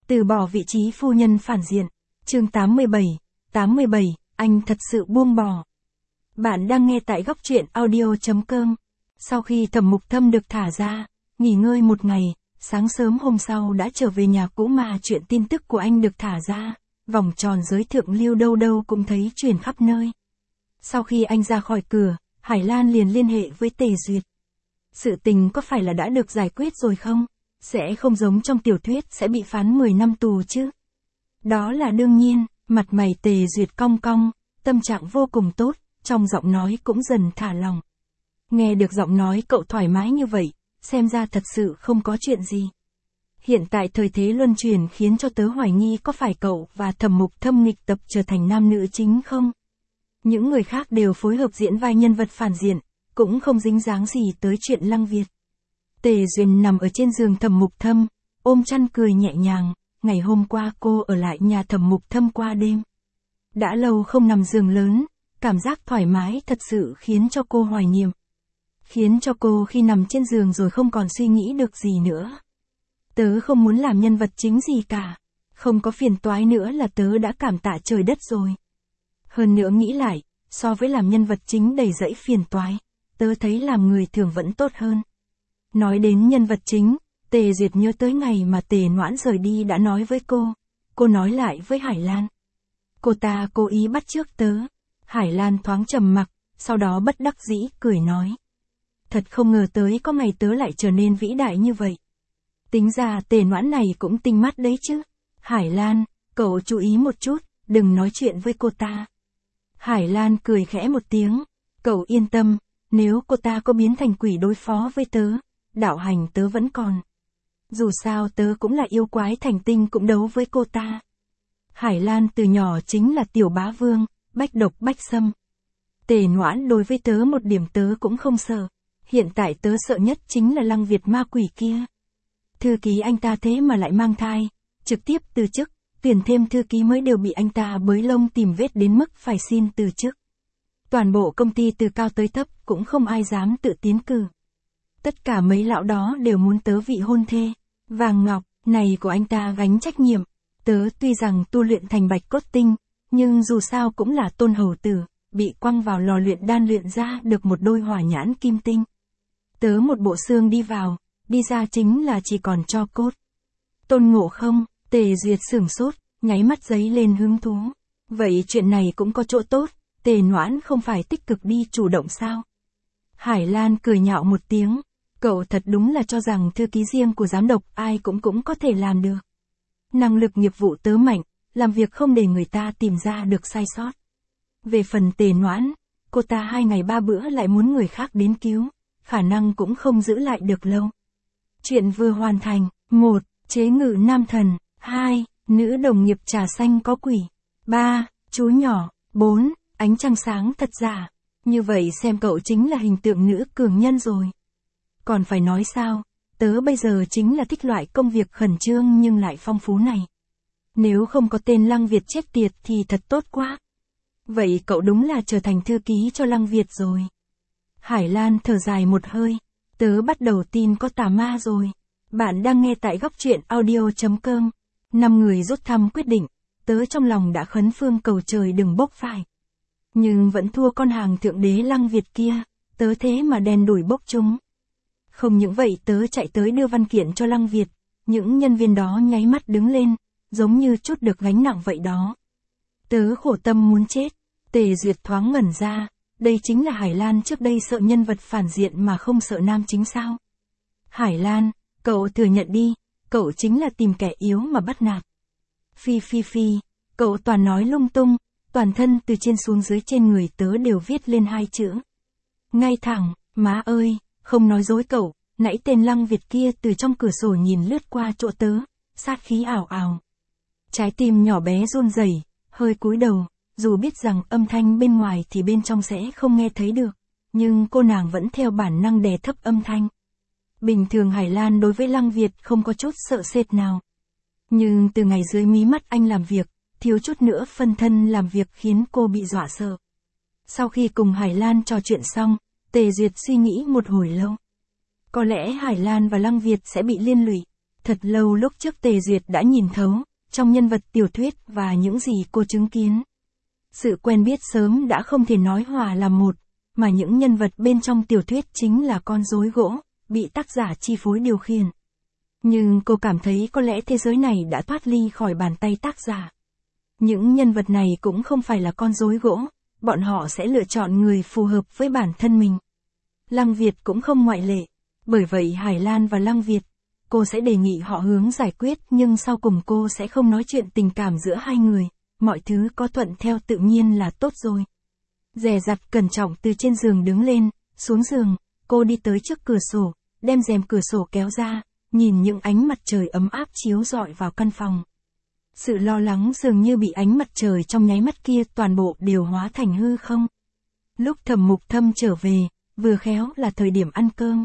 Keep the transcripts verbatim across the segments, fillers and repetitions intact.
Từ bỏ vị trí phu nhân phản diện. Chương tám mươi bảy. tám mươi bảy, anh thật sự buông bỏ. Bạn đang nghe tại góc truyện audio chấm com. Sau khi Thẩm Mục Thâm được thả ra, nghỉ ngơi một ngày, sáng sớm hôm sau đã trở về nhà cũ mà chuyện tin tức của anh được thả ra, vòng tròn giới thượng lưu đâu đâu cũng thấy truyền khắp nơi. Sau khi anh ra khỏi cửa, Hải Lan liền liên hệ với Tề Duyệt. Sự tình có phải là đã được giải quyết rồi không? Sẽ không giống trong tiểu thuyết sẽ bị phán mười năm tù chứ? Đó là đương nhiên, mặt mày Tề Duyệt cong cong, tâm trạng vô cùng tốt, trong giọng nói cũng dần thả lòng. Nghe được giọng nói cậu thoải mái như vậy, xem ra thật sự không có chuyện gì. Hiện tại thời thế luân chuyển khiến cho tớ hoài nghi có phải cậu và Thẩm Mục Thâm nghịch tập trở thành nam nữ chính không? Những người khác đều phối hợp diễn vai nhân vật phản diện, cũng không dính dáng gì tới chuyện Lăng Việt. Tề Duyệt nằm ở trên giường Thẩm Mục Thâm, ôm chăn cười nhẹ nhàng, ngày hôm qua cô ở lại nhà Thẩm Mục Thâm qua đêm. Đã lâu không nằm giường lớn, cảm giác thoải mái thật sự khiến cho cô hoài niệm. Khiến cho cô khi nằm trên giường rồi không còn suy nghĩ được gì nữa. Tớ không muốn làm nhân vật chính gì cả, không có phiền toái nữa là tớ đã cảm tạ trời đất rồi. Hơn nữa nghĩ lại, so với làm nhân vật chính đầy rẫy phiền toái, tớ thấy làm người thường vẫn tốt hơn. Nói đến nhân vật chính, Tề Duyệt nhớ tới ngày mà Tề Noãn rời đi đã nói với cô. Cô nói lại với Hải Lan. Cô ta cố ý bắt chước tớ. Hải Lan thoáng trầm mặc, sau đó bất đắc dĩ cười nói. Thật không ngờ tới có ngày tớ lại trở nên vĩ đại như vậy. Tính ra Tề Noãn này cũng tinh mắt đấy chứ. Hải Lan, cậu chú ý một chút, đừng nói chuyện với cô ta. Hải Lan cười khẽ một tiếng. Cậu yên tâm, nếu cô ta có biến thành quỷ đối phó với tớ, đạo hành tớ vẫn còn. Dù sao tớ cũng là yêu quái thành tinh cũng đấu với cô ta. Hải Lan từ nhỏ chính là tiểu bá vương, bách độc bách xâm. Tề Noãn đối với tớ một điểm tớ cũng không sợ. Hiện tại tớ sợ nhất chính là Lăng Việt ma quỷ kia. Thư ký anh ta thế mà lại mang thai, trực tiếp từ chức, tuyển thêm thư ký mới đều bị anh ta bới lông tìm vết đến mức phải xin từ chức. Toàn bộ công ty từ cao tới thấp cũng không ai dám tự tiến cử. Tất cả mấy lão đó đều muốn tớ vị hôn thê. Vàng ngọc này của anh ta gánh trách nhiệm. Tớ tuy rằng tu luyện thành bạch cốt tinh, nhưng dù sao cũng là tôn hầu tử, bị quăng vào lò luyện đan luyện ra được một đôi hỏa nhãn kim tinh. Tớ một bộ xương đi vào, đi ra chính là chỉ còn tro cốt. Tôn Ngộ Không, Tề Duyệt sửng sốt, nháy mắt giấy lên hứng thú. Vậy chuyện này cũng có chỗ tốt, Tề Noãn không phải tích cực đi chủ động sao? Hải Lan cười nhạo một tiếng. Cậu thật đúng là cho rằng thư ký riêng của giám đốc ai cũng cũng có thể làm được. Năng lực nghiệp vụ tớ mạnh, làm việc không để người ta tìm ra được sai sót. Về phần Tề Noãn, cô ta hai ngày ba bữa lại muốn người khác đến cứu, khả năng cũng không giữ lại được lâu. Chuyện vừa hoàn thành. Một. Chế ngự nam thần. Hai. Nữ đồng nghiệp trà xanh có quỷ. Ba. Chú nhỏ. Bốn. Ánh trăng sáng thật giả. Như vậy xem cậu chính là hình tượng nữ cường nhân rồi. Còn phải nói sao, tớ bây giờ chính là thích loại công việc khẩn trương nhưng lại phong phú này. Nếu không có tên Lăng Việt chết tiệt thì thật tốt quá. Vậy cậu đúng là trở thành thư ký cho Lăng Việt rồi. Hải Lan thở dài một hơi, tớ bắt đầu tin có tà ma rồi. Bạn đang nghe tại góc truyện audio chấm com. Năm người rút thăm quyết định, tớ trong lòng đã khấn phương cầu trời đừng bốc phải. Nhưng vẫn thua con hàng thượng đế Lăng Việt kia, tớ thế mà đen đủi bốc chúng. Không những vậy tớ chạy tới đưa văn kiện cho Lăng Việt, những nhân viên đó nháy mắt đứng lên, giống như trút được gánh nặng vậy đó. Tớ khổ tâm muốn chết. Tề Duyệt thoáng ngẩn ra, đây chính là Hải Lan trước đây sợ nhân vật phản diện mà không sợ nam chính sao. Hải Lan, cậu thừa nhận đi, cậu chính là tìm kẻ yếu mà bắt nạt. Phi phi phi, cậu toàn nói lung tung, toàn thân từ trên xuống dưới trên người tớ đều viết lên hai chữ. Ngay thẳng, má ơi. Không nói dối cậu, nãy tên Lăng Việt kia từ trong cửa sổ nhìn lướt qua chỗ tớ, sát khí ảo ảo. Trái tim nhỏ bé run rẩy, hơi cúi đầu, dù biết rằng âm thanh bên ngoài thì bên trong sẽ không nghe thấy được, nhưng cô nàng vẫn theo bản năng đè thấp âm thanh. Bình thường Hải Lan đối với Lăng Việt không có chút sợ sệt nào. Nhưng từ ngày dưới mí mắt anh làm việc, thiếu chút nữa phân thân làm việc khiến cô bị dọa sợ. Sau khi cùng Hải Lan trò chuyện xong, Tề Duyệt suy nghĩ một hồi lâu. Có lẽ Hải Lan và Lăng Việt sẽ bị liên lụy. Thật lâu lúc trước Tề Duyệt đã nhìn thấu, trong nhân vật tiểu thuyết và những gì cô chứng kiến. Sự quen biết sớm đã không thể nói hòa làm một, mà những nhân vật bên trong tiểu thuyết chính là con rối gỗ, bị tác giả chi phối điều khiển. Nhưng cô cảm thấy có lẽ thế giới này đã thoát ly khỏi bàn tay tác giả. Những nhân vật này cũng không phải là con rối gỗ, bọn họ sẽ lựa chọn người phù hợp với bản thân mình. Lăng Việt cũng không ngoại lệ, bởi vậy Hải Lan và Lăng Việt, cô sẽ đề nghị họ hướng giải quyết nhưng sau cùng cô sẽ không nói chuyện tình cảm giữa hai người, mọi thứ có thuận theo tự nhiên là tốt rồi. Dè dặt cẩn trọng từ trên giường đứng lên, xuống giường, cô đi tới trước cửa sổ, đem rèm cửa sổ kéo ra, nhìn những ánh mặt trời ấm áp chiếu rọi vào căn phòng. Sự lo lắng dường như bị ánh mặt trời trong nháy mắt kia toàn bộ đều hóa thành hư không. Lúc Thẩm Mục Thâm trở về, vừa khéo là thời điểm ăn cơm.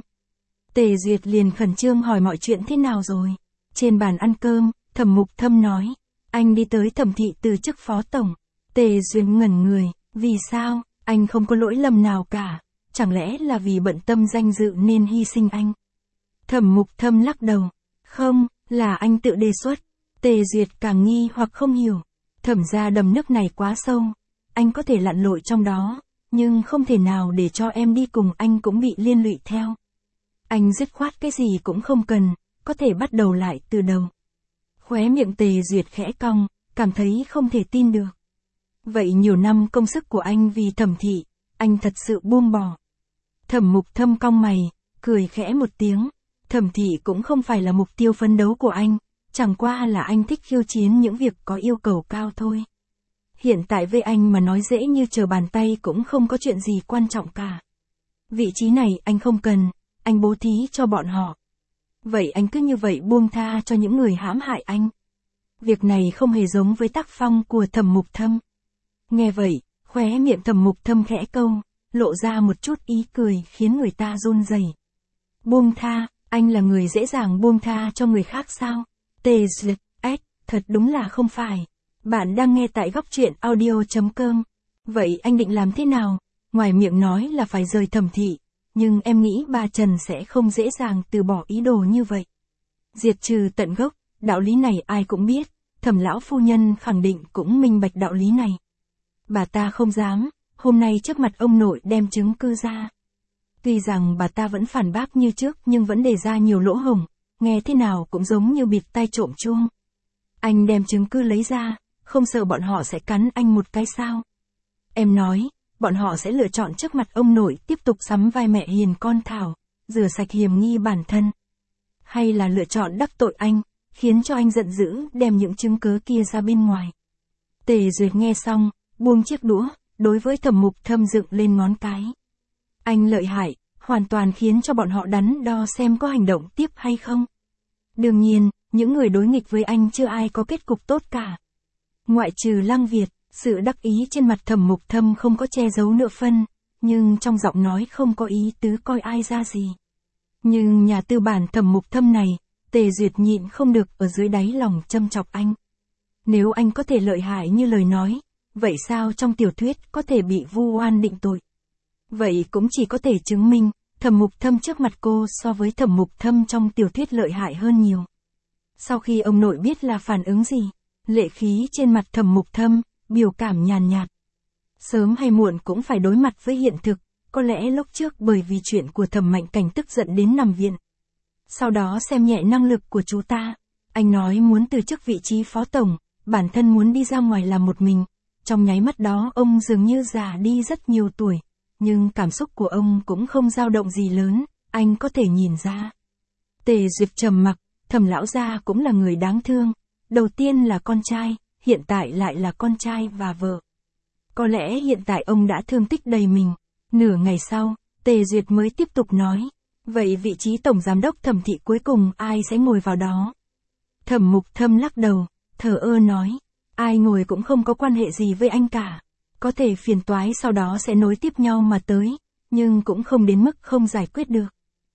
Tề Duyệt liền khẩn trương hỏi mọi chuyện thế nào rồi. Trên bàn ăn cơm, Thẩm Mục Thâm nói, anh đi tới Thẩm thị từ chức phó tổng. Tề Duyệt ngẩn người, vì sao, anh không có lỗi lầm nào cả, chẳng lẽ là vì bận tâm danh dự nên hy sinh anh. Thẩm Mục Thâm lắc đầu, không, là anh tự đề xuất. Tề Duyệt càng nghi hoặc không hiểu, Thẩm gia đầm nước này quá sâu, anh có thể lặn lội trong đó, nhưng không thể nào để cho em đi cùng anh cũng bị liên lụy theo. Anh dứt khoát cái gì cũng không cần, có thể bắt đầu lại từ đầu. Khóe miệng Tề Duyệt khẽ cong, cảm thấy không thể tin được. Vậy nhiều năm công sức của anh vì Thẩm thị, anh thật sự buông bỏ. Thẩm Mục Thâm cong mày, cười khẽ một tiếng, Thẩm thị cũng không phải là mục tiêu phấn đấu của anh, chẳng qua là anh thích khiêu chiến những việc có yêu cầu cao thôi. Hiện tại với anh mà nói dễ như trở bàn tay cũng không có chuyện gì quan trọng cả. Vị trí này anh không cần, anh bố thí cho bọn họ. Vậy anh cứ như vậy buông tha cho những người hãm hại anh. Việc này không hề giống với tác phong của Thẩm Mục Thâm. Nghe vậy, khóe miệng Thẩm Mục Thâm khẽ câu, lộ ra một chút ý cười khiến người ta run rẩy. Buông tha, anh là người dễ dàng buông tha cho người khác sao? Tề Duyệt, ếch, thật đúng là không phải. Bạn đang nghe tại góc truyện audio chấm com. Vậy anh định làm thế nào? Ngoài miệng nói là phải rời Thẩm thị, nhưng em nghĩ bà Trần sẽ không dễ dàng từ bỏ ý đồ như vậy. Diệt trừ tận gốc, đạo lý này ai cũng biết, Thẩm lão phu nhân khẳng định cũng minh bạch đạo lý này. Bà ta không dám, hôm nay trước mặt ông nội đem chứng cứ ra. Tuy rằng bà ta vẫn phản bác như trước nhưng vẫn đề ra nhiều lỗ hổng, nghe thế nào cũng giống như bịt tai trộm chuông. Anh đem chứng cứ lấy ra, không sợ bọn họ sẽ cắn anh một cái sao? Em nói, bọn họ sẽ lựa chọn trước mặt ông nội tiếp tục sắm vai mẹ hiền con Thảo, rửa sạch hiểm nghi bản thân. Hay là lựa chọn đắc tội anh, khiến cho anh giận dữ đem những chứng cứ kia ra bên ngoài. Tề Duyệt nghe xong, buông chiếc đũa, đối với Thẩm Mục Thâm dựng lên ngón cái. Anh lợi hại, hoàn toàn khiến cho bọn họ đắn đo xem có hành động tiếp hay không. Đương nhiên, những người đối nghịch với anh chưa ai có kết cục tốt cả. Ngoại trừ Lăng Việt, sự đắc ý trên mặt Thẩm Mục Thâm không có che giấu nửa phân, nhưng trong giọng nói không có ý tứ coi ai ra gì. Nhưng nhà tư bản Thẩm Mục Thâm này, Tề Duyệt nhịn không được ở dưới đáy lòng châm chọc anh. Nếu anh có thể lợi hại như lời nói, vậy sao trong tiểu thuyết có thể bị vu oan định tội? Vậy cũng chỉ có thể chứng minh, Thẩm Mục Thâm trước mặt cô so với Thẩm Mục Thâm trong tiểu thuyết lợi hại hơn nhiều. Sau khi ông nội biết là phản ứng gì, lệ khí trên mặt Thẩm Mục Thâm, biểu cảm nhàn nhạt. Sớm hay muộn cũng phải đối mặt với hiện thực, có lẽ lúc trước bởi vì chuyện của Thẩm Mạnh Cảnh tức giận đến nằm viện. Sau đó xem nhẹ năng lực của chú ta, anh nói muốn từ chức vị trí phó tổng, bản thân muốn đi ra ngoài làm một mình. Trong nháy mắt đó ông dường như già đi rất nhiều tuổi, nhưng cảm xúc của ông cũng không dao động gì lớn, anh có thể nhìn ra. Tề Duyệt trầm mặc, Thẩm lão gia cũng là người đáng thương, đầu tiên là con trai, hiện tại lại là con trai và vợ. Có lẽ hiện tại ông đã thương tích đầy mình. Nửa ngày sau, Tề Duyệt mới tiếp tục nói, vậy vị trí tổng giám đốc Thẩm thị cuối cùng ai sẽ ngồi vào đó? Thẩm Mục Thâm lắc đầu, thờ ơ nói, ai ngồi cũng không có quan hệ gì với anh cả. Có thể phiền toái sau đó sẽ nối tiếp nhau mà tới, nhưng cũng không đến mức không giải quyết được.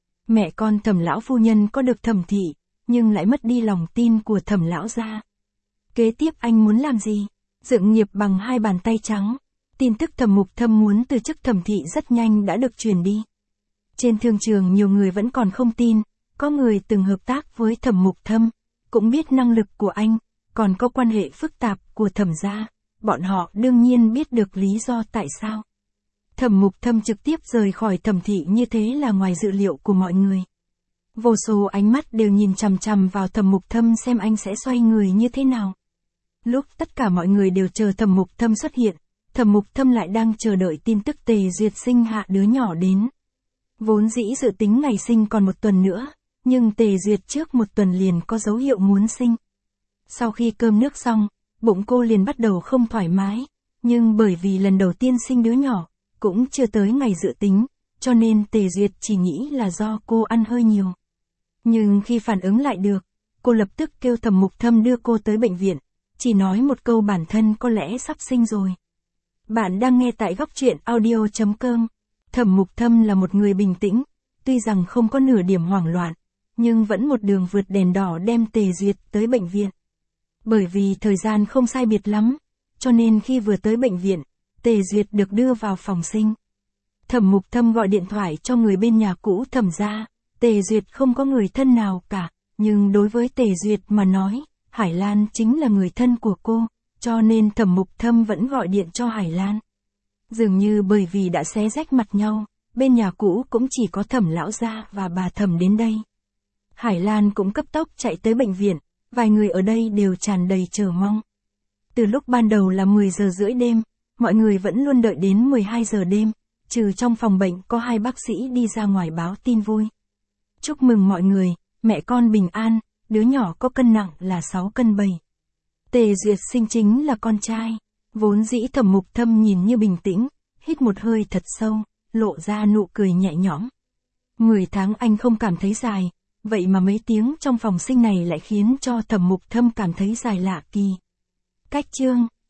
Mẹ con Thẩm lão phu nhân có được Thẩm thị, nhưng lại mất đi lòng tin của Thẩm lão gia. Kế tiếp anh muốn làm gì? Dựng nghiệp bằng hai bàn tay trắng. Tin tức Thẩm Mục Thâm muốn từ chức Thẩm thị rất nhanh đã được truyền đi. Trên thương trường nhiều người vẫn còn không tin, Có người từng hợp tác với Thẩm Mục Thâm, cũng biết năng lực của anh, còn có quan hệ phức tạp của Thẩm gia, bọn họ đương nhiên biết được lý do tại sao. Thẩm Mục Thâm trực tiếp rời khỏi Thẩm thị như thế là ngoài dự liệu của mọi người. Vô số ánh mắt đều nhìn chằm chằm vào Thẩm Mục Thâm xem anh sẽ xoay người như thế nào. Lúc tất cả mọi người đều chờ Thẩm Mục Thâm xuất hiện, Thẩm Mục Thâm lại đang chờ đợi tin tức Tề Duyệt sinh hạ đứa nhỏ đến. Vốn dĩ dự tính ngày sinh còn một tuần nữa, nhưng Tề Duyệt trước một tuần liền có dấu hiệu muốn sinh. Sau khi cơm nước xong, bụng cô liền bắt đầu không thoải mái, nhưng bởi vì lần đầu tiên sinh đứa nhỏ, cũng chưa tới ngày dự tính, cho nên Tề Duyệt chỉ nghĩ là do cô ăn hơi nhiều. Nhưng khi phản ứng lại được, cô lập tức kêu Thẩm Mục Thâm đưa cô tới bệnh viện, chỉ nói một câu bản thân có lẽ sắp sinh rồi. Bạn đang nghe tại góc truyện audio chấm com. Thẩm Mục Thâm là một người bình tĩnh, tuy rằng không có nửa điểm hoảng loạn, nhưng vẫn một đường vượt đèn đỏ đem Tề Duyệt tới bệnh viện. Bởi vì thời gian không sai biệt lắm, cho nên khi vừa tới bệnh viện, Tề Duyệt được đưa vào phòng sinh. Thẩm Mục Thâm gọi điện thoại cho người bên nhà cũ Thẩm gia, Tề Duyệt không có người thân nào cả, nhưng đối với Tề Duyệt mà nói, Hải Lan chính là người thân của cô, cho nên Thẩm Mục Thâm vẫn gọi điện cho Hải Lan. Dường như bởi vì đã xé rách mặt nhau, bên nhà cũ cũng chỉ có Thẩm lão gia và bà Thẩm đến đây. Hải Lan cũng cấp tốc chạy tới bệnh viện, vài người ở đây đều tràn đầy chờ mong. Từ lúc ban đầu là mười giờ rưỡi đêm, mọi người vẫn luôn đợi đến mười hai giờ đêm, trừ trong phòng bệnh có hai bác sĩ đi ra ngoài báo tin vui. Chúc mừng mọi người, mẹ con bình an, đứa nhỏ có cân nặng là sáu cân bảy. Tề Duyệt sinh chính là con trai. Vốn dĩ Thẩm Mục Thâm nhìn như bình tĩnh, hít một hơi thật sâu, lộ ra nụ cười nhẹ nhõm. Mười tháng anh không cảm thấy dài, vậy mà mấy tiếng trong phòng sinh này lại khiến cho Thẩm Mục Thâm cảm thấy dài lạ kỳ. Cách chương